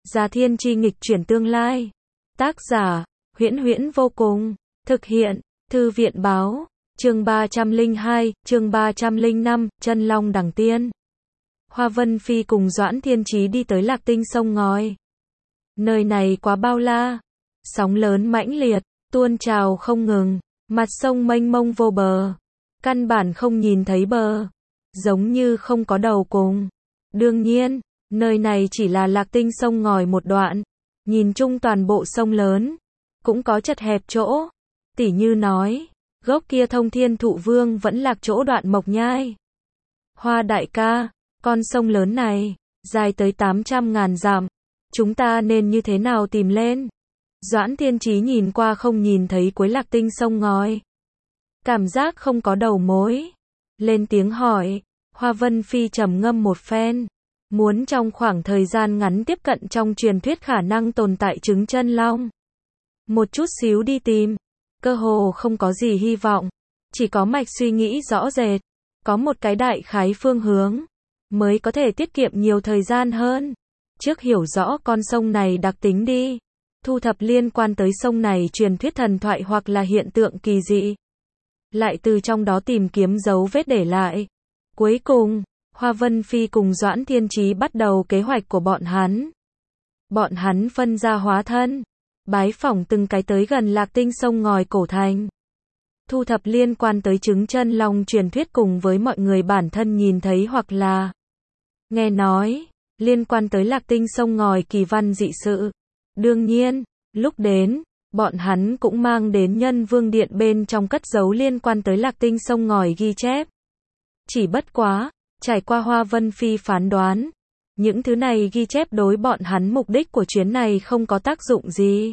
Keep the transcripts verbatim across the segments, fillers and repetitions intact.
Già Thiên Chi nghịch chuyển tương lai. Tác giả, Huyễn Huyễn vô cùng. Thực hiện, Thư viện báo. Chương ba trăm lẻ hai, chương ba trăm lẻ năm, Chân Long Đằng Tiên. Hoa Vân Phi cùng Doãn Thiên Chí đi tới Lạc Tinh sông ngòi. Nơi này quá bao la, sóng lớn mãnh liệt, tuôn trào không ngừng, mặt sông mênh mông vô bờ, căn bản không nhìn thấy bờ, giống như không có đầu cùng. Đương nhiên, nơi này chỉ là Lạc Tinh sông ngòi một đoạn, nhìn chung toàn bộ sông lớn, cũng có chật hẹp chỗ, tỉ như nói, gốc kia Thông Thiên Thụ Vương vẫn lạc chỗ đoạn Mộc Nhai. Hoa đại ca, con sông lớn này, dài tới tám trăm ngàn dặm, chúng ta nên như thế nào tìm lên? Doãn Thiên Chí nhìn qua không nhìn thấy cuối Lạc Tinh sông ngòi. Cảm giác không có đầu mối. Lên tiếng hỏi, Hoa Vân Phi trầm ngâm một phen. Muốn trong khoảng thời gian ngắn tiếp cận trong truyền thuyết khả năng tồn tại trứng chân long. Một chút xíu đi tìm, cơ hồ không có gì hy vọng. Chỉ có mạch suy nghĩ rõ rệt, có một cái đại khái phương hướng, mới có thể tiết kiệm nhiều thời gian hơn. Trước hiểu rõ con sông này đặc tính đi. Thu thập liên quan tới sông này truyền thuyết thần thoại hoặc là hiện tượng kỳ dị. Lại từ trong đó tìm kiếm dấu vết để lại. Cuối cùng, Hoa Vân Phi cùng Doãn Thiên Chí bắt đầu kế hoạch của bọn hắn. Bọn hắn phân ra hóa thân, bái phỏng từng cái tới gần Lạc Tinh sông ngòi cổ thành. Thu thập liên quan tới trứng chân long truyền thuyết cùng với mọi người bản thân nhìn thấy hoặc là nghe nói, liên quan tới Lạc Tinh sông ngòi kỳ văn dị sự. Đương nhiên, lúc đến, bọn hắn cũng mang đến Nhân Vương Điện bên trong cất giấu liên quan tới Lạc Tinh sông ngòi ghi chép. Chỉ bất quá, trải qua Hoa Vân Phi phán đoán, những thứ này ghi chép đối bọn hắn mục đích của chuyến này không có tác dụng gì.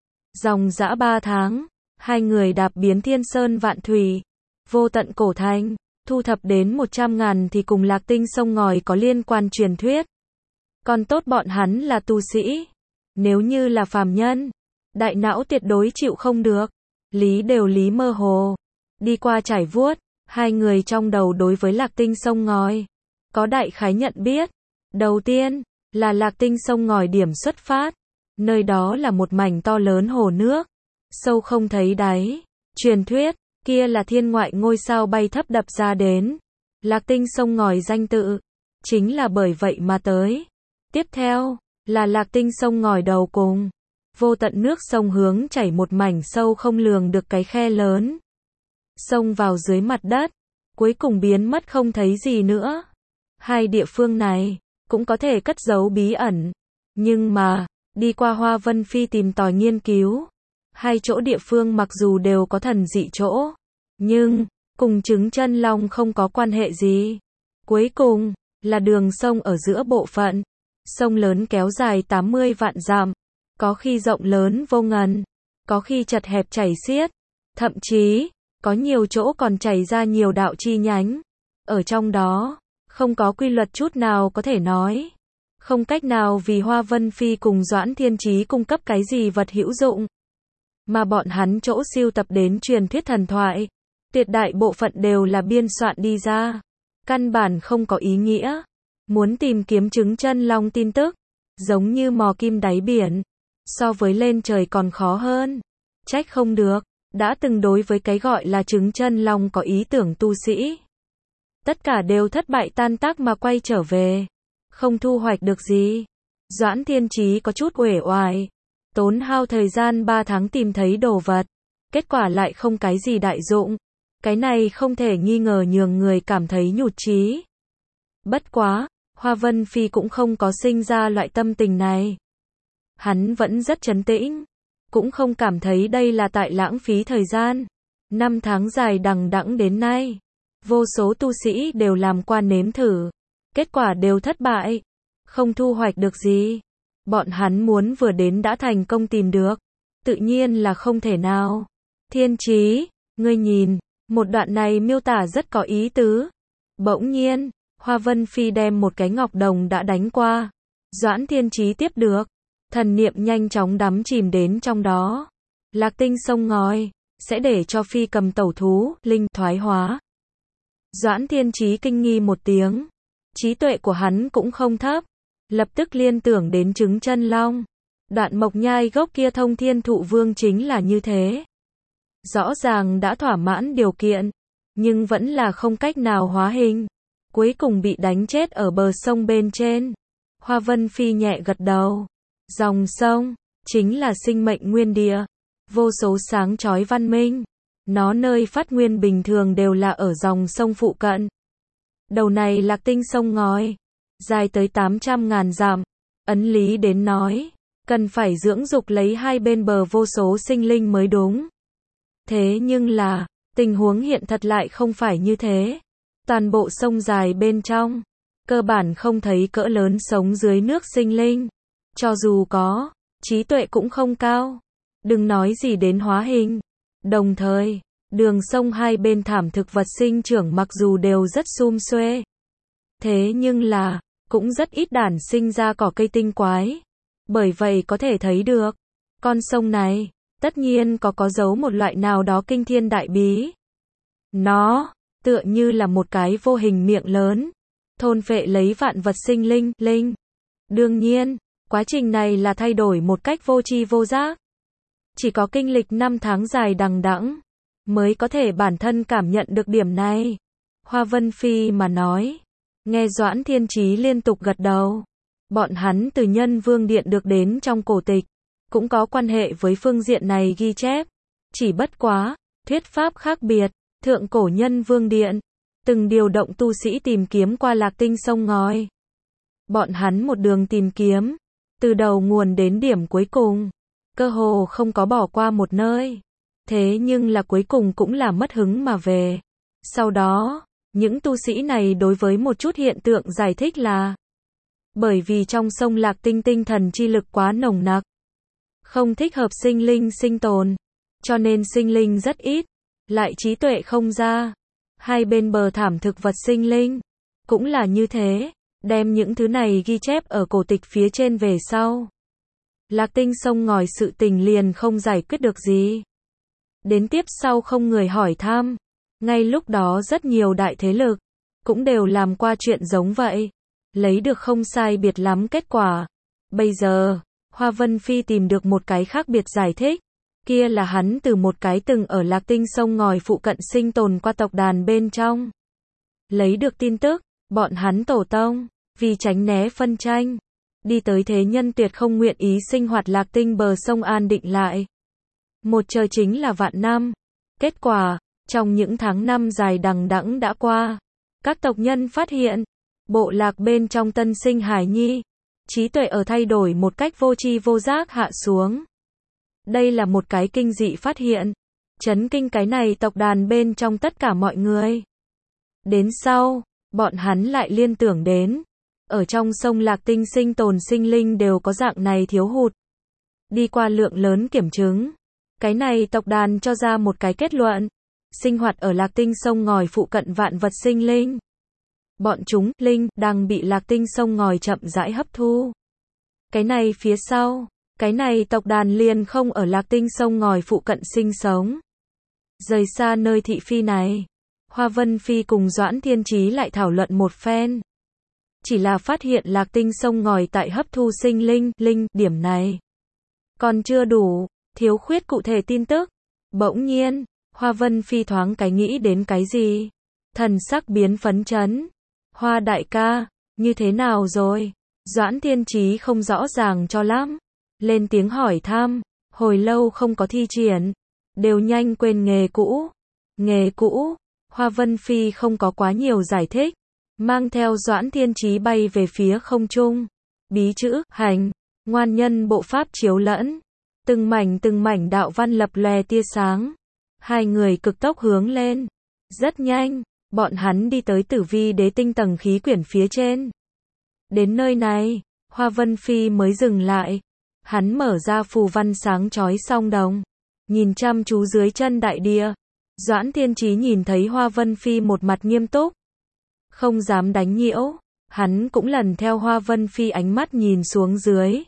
Dòng dã ba tháng, hai người đạp biến thiên sơn vạn thủy, vô tận cổ thành, thu thập đến một trăm ngàn thì cùng Lạc Tinh sông ngòi có liên quan truyền thuyết. Còn tốt bọn hắn là tu sĩ. Nếu như là phàm nhân, đại não tuyệt đối chịu không được. Lý đều lý mơ hồ. Đi qua trải vuốt, hai người trong đầu đối với Lạc Tinh sông ngòi có đại khái nhận biết. Đầu tiên, là Lạc Tinh sông ngòi điểm xuất phát. Nơi đó là một mảnh to lớn hồ nước, sâu không thấy đáy. Truyền thuyết, kia là thiên ngoại ngôi sao bay thấp đập ra đến. Lạc Tinh sông ngòi danh tự, chính là bởi vậy mà tới. Tiếp theo, là Lạc Tinh sông ngòi đầu cùng. Vô tận nước sông hướng chảy một mảnh sâu không lường được cái khe lớn. Sông vào dưới mặt đất, cuối cùng biến mất không thấy gì nữa. Hai địa phương này, cũng có thể cất giấu bí ẩn. Nhưng mà, đi qua Hoa Vân Phi tìm tòi nghiên cứu. Hai chỗ địa phương mặc dù đều có thần dị chỗ, nhưng, cùng trứng chân long không có quan hệ gì. Cuối cùng, là đường sông ở giữa bộ phận. Sông lớn kéo dài tám mươi vạn dặm, có khi rộng lớn vô ngần, có khi chật hẹp chảy xiết, thậm chí, có nhiều chỗ còn chảy ra nhiều đạo chi nhánh. Ở trong đó, không có quy luật chút nào có thể nói. Không cách nào vì Hoa Vân Phi cùng Doãn Thiên Chí cung cấp cái gì vật hữu dụng. Mà bọn hắn chỗ siêu tập đến truyền thuyết thần thoại, tuyệt đại bộ phận đều là biên soạn đi ra. Căn bản không có ý nghĩa. Muốn tìm kiếm trứng chân long tin tức, giống như mò kim đáy biển, so với lên trời còn khó hơn. Trách không được, đã từng đối với cái gọi là trứng chân long có ý tưởng tu sĩ. Tất cả đều thất bại tan tác mà quay trở về, không thu hoạch được gì. Doãn Thiên Chí có chút uể oải, tốn hao thời gian ba tháng tìm thấy đồ vật, kết quả lại không cái gì đại dụng. Cái này không thể nghi ngờ nhường người cảm thấy nhụt chí. Bất quá, Hoa Vân Phi cũng không có sinh ra loại tâm tình này. Hắn vẫn rất trấn tĩnh, cũng không cảm thấy đây là tại lãng phí thời gian. Năm tháng dài đằng đẵng đến nay, vô số tu sĩ đều làm qua nếm thử, kết quả đều thất bại, không thu hoạch được gì. Bọn hắn muốn vừa đến đã thành công tìm được, tự nhiên là không thể nào. Thiên Chí, ngươi nhìn, một đoạn này miêu tả rất có ý tứ. Bỗng nhiên, Hoa Vân Phi đem một cái ngọc đồng đã đánh qua. Doãn Thiên Chí tiếp được. Thần niệm nhanh chóng đắm chìm đến trong đó. Lạc Tinh sông ngòi, sẽ để cho Phi cầm tẩu thú, linh, thoái hóa. Doãn Thiên Chí kinh nghi một tiếng. Trí tuệ của hắn cũng không thấp. lập tức liên tưởng đến trứng chân long. Đoạn mộc nhai gốc kia Thông Thiên Thụ Vương chính là như thế. Rõ ràng đã thỏa mãn điều kiện, nhưng vẫn là không cách nào hóa hình. Cuối cùng bị đánh chết ở bờ sông bên trên. Hoa Vân Phi nhẹ gật đầu. Dòng sông, chính là sinh mệnh nguyên địa. Vô số sáng chói văn minh. Nó nơi phát nguyên bình thường đều là ở dòng sông phụ cận. Đầu này Lạc Tinh sông ngòi, dài tới tám trăm ngàn dặm. Ấn lý đến nói, cần phải dưỡng dục lấy hai bên bờ vô số sinh linh mới đúng. Thế nhưng là, tình huống hiện thật lại không phải như thế. Toàn bộ sông dài bên trong, cơ bản không thấy cỡ lớn sống dưới nước sinh linh. Cho dù có, trí tuệ cũng không cao. Đừng nói gì đến hóa hình. Đồng thời, đường sông hai bên thảm thực vật sinh trưởng mặc dù đều rất sum xuê. Thế nhưng là, cũng rất ít đản sinh ra cỏ cây tinh quái. Bởi vậy có thể thấy được, con sông này, tất nhiên có có giấu một loại nào đó kinh thiên đại bí. Nó, tựa như là một cái vô hình miệng lớn, thôn phệ lấy vạn vật sinh linh, linh. Đương nhiên, quá trình này là thay đổi một cách vô tri vô giác. Chỉ có kinh lịch năm tháng dài đằng đẵng, mới có thể bản thân cảm nhận được điểm này. Hoa Vân Phi mà nói, nghe Doãn Thiên Chí liên tục gật đầu. Bọn hắn từ Nhân Vương Điện được đến trong cổ tịch, cũng có quan hệ với phương diện này ghi chép. Chỉ bất quá, thuyết pháp khác biệt, thượng cổ Nhân Vương Điện, từng điều động tu sĩ tìm kiếm qua Lạc Tinh sông ngòi. Bọn hắn một đường tìm kiếm, từ đầu nguồn đến điểm cuối cùng, cơ hồ không có bỏ qua một nơi. Thế nhưng là cuối cùng cũng là mất hứng mà về. Sau đó, những tu sĩ này đối với một chút hiện tượng giải thích là bởi vì trong sông Lạc Tinh tinh thần chi lực quá nồng nặc, không thích hợp sinh linh sinh tồn, cho nên sinh linh rất ít, lại trí tuệ không ra. Hai bên bờ thảm thực vật sinh linh, cũng là như thế, đem những thứ này ghi chép ở cổ tịch phía trên về sau. Lạc Tinh sông ngòi sự tình liền không giải quyết được gì. Đến tiếp sau không người hỏi thăm, ngay lúc đó rất nhiều đại thế lực, cũng đều làm qua chuyện giống vậy, lấy được không sai biệt lắm kết quả. Bây giờ, Hoa Vân Phi tìm được một cái khác biệt giải thích, kia là hắn từ một cái từng ở Lạc Tinh sông ngòi phụ cận sinh tồn qua tộc đàn bên trong. Lấy được tin tức, bọn hắn tổ tông, vì tránh né phân tranh, đi tới thế nhân tuyệt không nguyện ý sinh hoạt Lạc Tinh bờ sông an định lại. Một chờ chính là vạn năm. Kết quả, trong những tháng năm dài đằng đẵng đã qua, các tộc nhân phát hiện, bộ lạc bên trong tân sinh hải nhi, trí tuệ ở thay đổi một cách vô tri vô giác hạ xuống. Đây là một cái kinh dị phát hiện, chấn kinh cái này tộc đàn bên trong tất cả mọi người. Đến sau, bọn hắn lại liên tưởng đến, ở trong sông Lạc Tinh sinh tồn sinh linh đều có dạng này thiếu hụt. Đi qua lượng lớn kiểm chứng, cái này tộc đàn cho ra một cái kết luận, sinh hoạt ở Lạc Tinh sông ngòi phụ cận vạn vật sinh linh. Bọn chúng, linh, đang bị Lạc Tinh sông ngòi chậm rãi hấp thu. Cái này phía sau, cái này tộc đàn liền không ở Lạc Tinh sông ngòi phụ cận sinh sống. Rời xa nơi thị phi này, Hoa Vân Phi cùng Doãn Thiên Chí lại thảo luận một phen. Chỉ là phát hiện Lạc Tinh sông ngòi tại hấp thu sinh linh, linh, điểm này còn chưa đủ, thiếu khuyết cụ thể tin tức. Bỗng nhiên, Hoa Vân Phi thoáng cái nghĩ đến cái gì, thần sắc biến phấn chấn. Hoa đại ca, như thế nào rồi? Doãn Thiên Chí không rõ ràng cho lắm, lên tiếng hỏi thăm, hồi lâu không có thi triển, đều nhanh quên nghề cũ. Nghề cũ, Hoa Vân Phi không có quá nhiều giải thích, mang theo Doãn Thiên Chí bay về phía không trung. Bí chữ, hành, ngoan nhân bộ pháp chiếu lẫn, từng mảnh từng mảnh đạo văn lập lòe tia sáng. Hai người cực tốc hướng lên. Rất nhanh, bọn hắn đi tới Tử Vi Đế Tinh tầng khí quyển phía trên. Đến nơi này, Hoa Vân Phi mới dừng lại. Hắn mở ra phù văn sáng chói song đồng, nhìn chăm chú dưới chân đại địa. Doãn Thiên Chí nhìn thấy Hoa Vân Phi một mặt nghiêm túc, không dám đánh nhiễu, hắn cũng lần theo Hoa Vân Phi ánh mắt nhìn xuống dưới.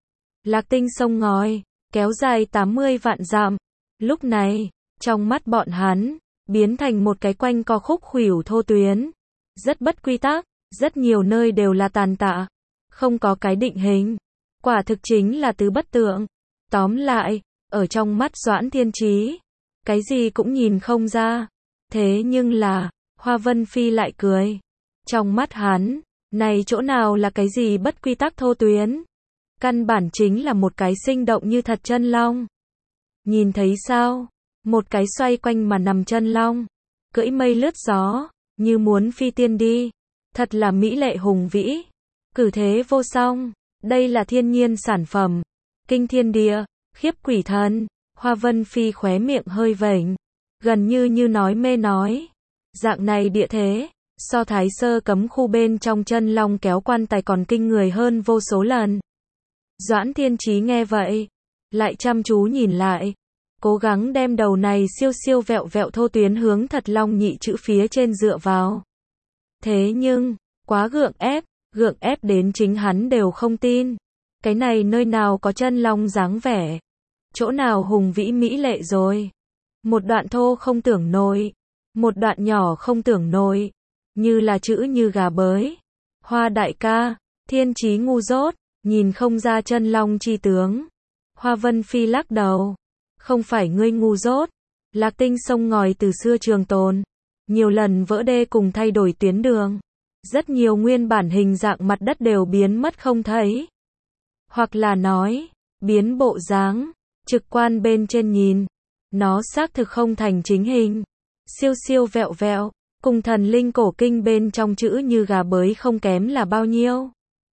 Lạc Tinh sông ngòi, kéo dài tám mươi vạn dặm. Lúc này, trong mắt bọn hắn, biến thành một cái quanh co khúc khuỷu thô tuyến. Rất bất quy tắc, rất nhiều nơi đều là tàn tạ. không có cái định hình. Quả thực chính là tứ bất tượng. Tóm lại, ở trong mắt Doãn Thiên Chí, cái gì cũng nhìn không ra. Thế nhưng là, Hoa Vân Phi lại cười. Trong mắt hắn, này chỗ nào là cái gì bất quy tắc thô tuyến. Căn bản chính là một cái sinh động như thật chân long. Nhìn thấy sao? Một cái xoay quanh mà nằm chân long. Cưỡi mây lướt gió, như muốn phi tiên đi. Thật là mỹ lệ hùng vĩ. Cử thế vô song. Đây là thiên nhiên sản phẩm. Kinh thiên địa, khiếp quỷ thần. Hoa Vân Phi khóe miệng hơi vểnh. Gần như như nói mê nói. Dạng này địa thế, so Thái Sơ cấm khu bên trong chân long kéo quan tài còn kinh người hơn vô số lần. Doãn Thiên Chí nghe vậy, lại chăm chú nhìn lại, cố gắng đem đầu này siêu siêu vẹo vẹo thô tuyến hướng thật long nhị chữ phía trên dựa vào. Thế nhưng, quá gượng ép, gượng ép đến chính hắn đều không tin. Cái này nơi nào có chân long dáng vẻ, chỗ nào hùng vĩ mỹ lệ rồi. Một đoạn thô không tưởng nổi, một đoạn nhỏ không tưởng nổi, như là chữ như gà bới. Hoa đại ca, Thiên Chí ngu dốt, nhìn không ra chân long chi tướng. Hoa Vân Phi lắc đầu, không phải ngươi ngu dốt, Lạc Tinh sông ngòi từ xưa trường tồn, nhiều lần vỡ đê cùng thay đổi tuyến đường, rất nhiều nguyên bản hình dạng mặt đất đều biến mất không thấy. Hoặc là nói, biến bộ dáng, trực quan bên trên nhìn, nó xác thực không thành chính hình, siêu siêu vẹo vẹo, cùng thần linh cổ kinh bên trong chữ như gà bới không kém là bao nhiêu.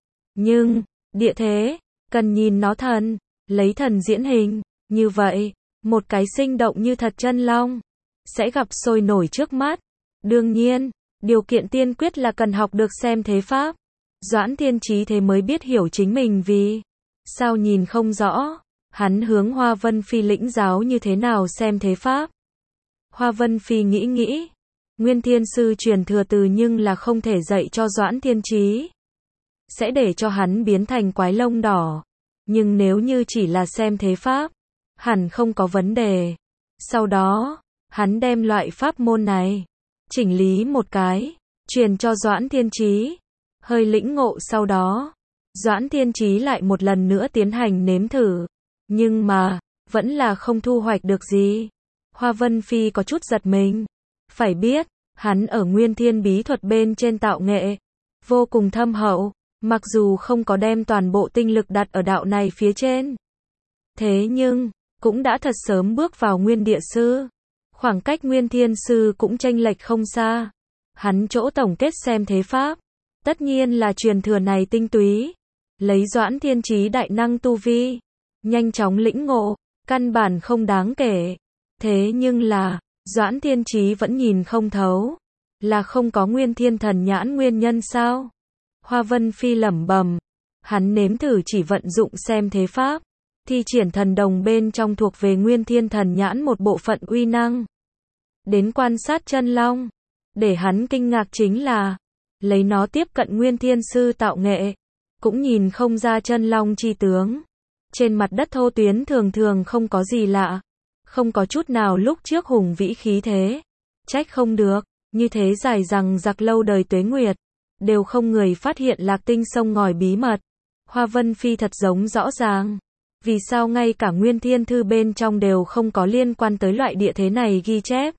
Nhưng, địa thế, cần nhìn nó thần, lấy thần diễn hình, như vậy, một cái sinh động như thật chân long, sẽ gặp sôi nổi trước mắt. Đương nhiên, điều kiện tiên quyết là cần học được xem thế pháp. Doãn Thiên Chí thế mới biết hiểu chính mình vì sao nhìn không rõ, hắn hướng Hoa Vân Phi lĩnh giáo như thế nào xem thế pháp. Hoa Vân Phi nghĩ nghĩ, Nguyên Thiên Sư truyền thừa từ nhưng là không thể dạy cho Doãn Thiên Chí, sẽ để cho hắn biến thành quái lông đỏ. Nhưng nếu như chỉ là xem thế pháp, hẳn không có vấn đề. Sau đó, hắn đem loại pháp môn này chỉnh lý một cái, truyền cho Doãn Thiên Chí. Hơi lĩnh ngộ sau đó, Doãn Thiên Chí lại một lần nữa tiến hành nếm thử, nhưng mà vẫn là không thu hoạch được gì. Hoa Vân Phi có chút giật mình, phải biết, hắn ở Nguyên Thiên bí thuật bên trên tạo nghệ vô cùng thâm hậu, mặc dù không có đem toàn bộ tinh lực đặt ở đạo này phía trên, thế nhưng cũng đã thật sớm bước vào Nguyên Địa sư. Khoảng cách Nguyên Thiên sư cũng chênh lệch không xa. Hắn chỗ tổng kết xem thế pháp, tất nhiên là truyền thừa này tinh túy, lấy Doãn Thiên Chí đại năng tu vi, nhanh chóng lĩnh ngộ, căn bản không đáng kể. Thế nhưng là, Doãn Thiên Chí vẫn nhìn không thấu, là không có Nguyên Thiên thần nhãn nguyên nhân sao? Hoa Vân Phi lẩm bẩm, hắn nếm thử chỉ vận dụng xem thế pháp, thi triển thần đồng bên trong thuộc về Nguyên Thiên thần nhãn một bộ phận uy năng, đến quan sát chân long. Để hắn kinh ngạc chính là, lấy nó tiếp cận Nguyên Thiên sư tạo nghệ, cũng nhìn không ra chân long chi tướng. Trên mặt đất thô tuyến thường thường không có gì lạ, không có chút nào lúc trước hùng vĩ khí thế. Trách không được, như thế dài rằng giặc lâu đời tuế nguyệt, đều không người phát hiện Lạc Tinh sông ngòi bí mật. Hoa Vân Phi thật giống rõ ràng, vì sao ngay cả Nguyên Thiên thư bên trong đều không có liên quan tới loại địa thế này ghi chép.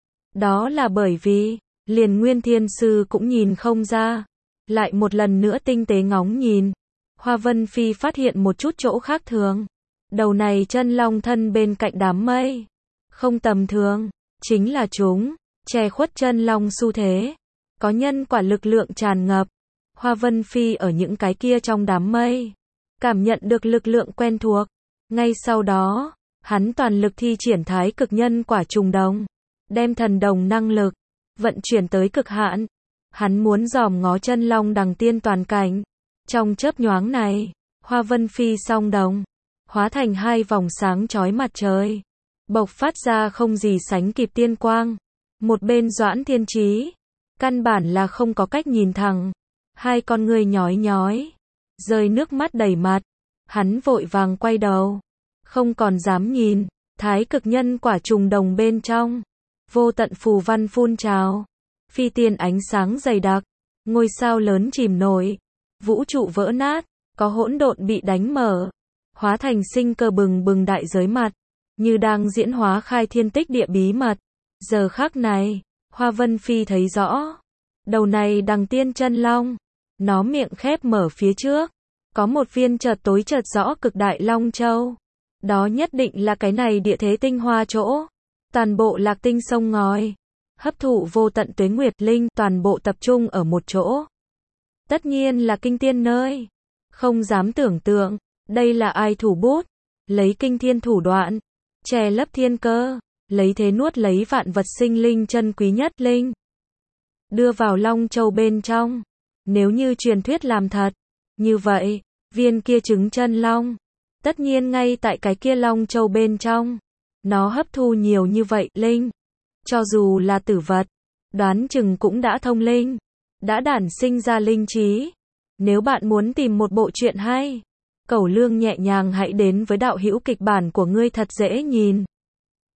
Đó là bởi vì, liền Nguyên Thiên sư cũng nhìn không ra. Lại một lần nữa tinh tế ngóng nhìn, Hoa Vân Phi phát hiện một chút chỗ khác thường. Đầu này chân long thân bên cạnh đám mây, không tầm thường, chính là chúng che khuất chân long xu thế, có nhân quả lực lượng tràn ngập. Hoa Vân Phi ở những cái kia trong đám mây, cảm nhận được lực lượng quen thuộc. Ngay sau đó, hắn toàn lực thi triển thái cực nhân quả trùng đồng, đem thần đồng năng lực vận chuyển tới cực hạn. Hắn muốn dòm ngó chân long đằng tiên toàn cảnh. Trong chớp nhoáng này, Hoa Vân Phi song đồng hóa thành hai vòng sáng chói mặt trời, bộc phát ra không gì sánh kịp tiên quang. Một bên Doãn Thiên Chí, căn bản là không có cách nhìn thẳng, hai con người nhói nhói, rơi nước mắt đầy mặt. Hắn vội vàng quay đầu, không còn dám nhìn. Thái cực nhân quả trùng đồng bên trong, vô tận phù văn phun trào, phi tiên ánh sáng dày đặc, ngôi sao lớn chìm nổi, vũ trụ vỡ nát, có hỗn độn bị đánh mở, hóa thành sinh cơ bừng bừng đại giới mặt, như đang diễn hóa khai thiên tích địa bí mật. Giờ khắc này, Hoa Vân Phi thấy rõ, đầu này đằng tiên chân long, nó miệng khép mở phía trước, có một viên chợt tối chợt rõ cực đại long châu. Đó nhất định là cái này địa thế tinh hoa chỗ. Toàn bộ Lạc Tinh sông ngòi, hấp thụ vô tận tuế nguyệt linh, toàn bộ tập trung ở một chỗ. Tất nhiên là kinh tiên nơi. Không dám tưởng tượng, đây là ai thủ bút, lấy kinh thiên thủ đoạn, che lấp thiên cơ, lấy thế nuốt lấy vạn vật sinh linh chân quý nhất linh. Đưa vào Long Châu bên trong. Nếu như truyền thuyết làm thật, như vậy, viên kia trứng chân long, tất nhiên ngay tại cái kia Long Châu bên trong. Nó hấp thu nhiều như vậy, linh. Cho dù là tử vật, đoán chừng cũng đã thông linh, đã đản sinh ra linh trí. Nếu bạn muốn tìm một bộ truyện hay, Cẩu Lương nhẹ nhàng hãy đến với đạo hữu kịch bản của ngươi thật dễ nhìn.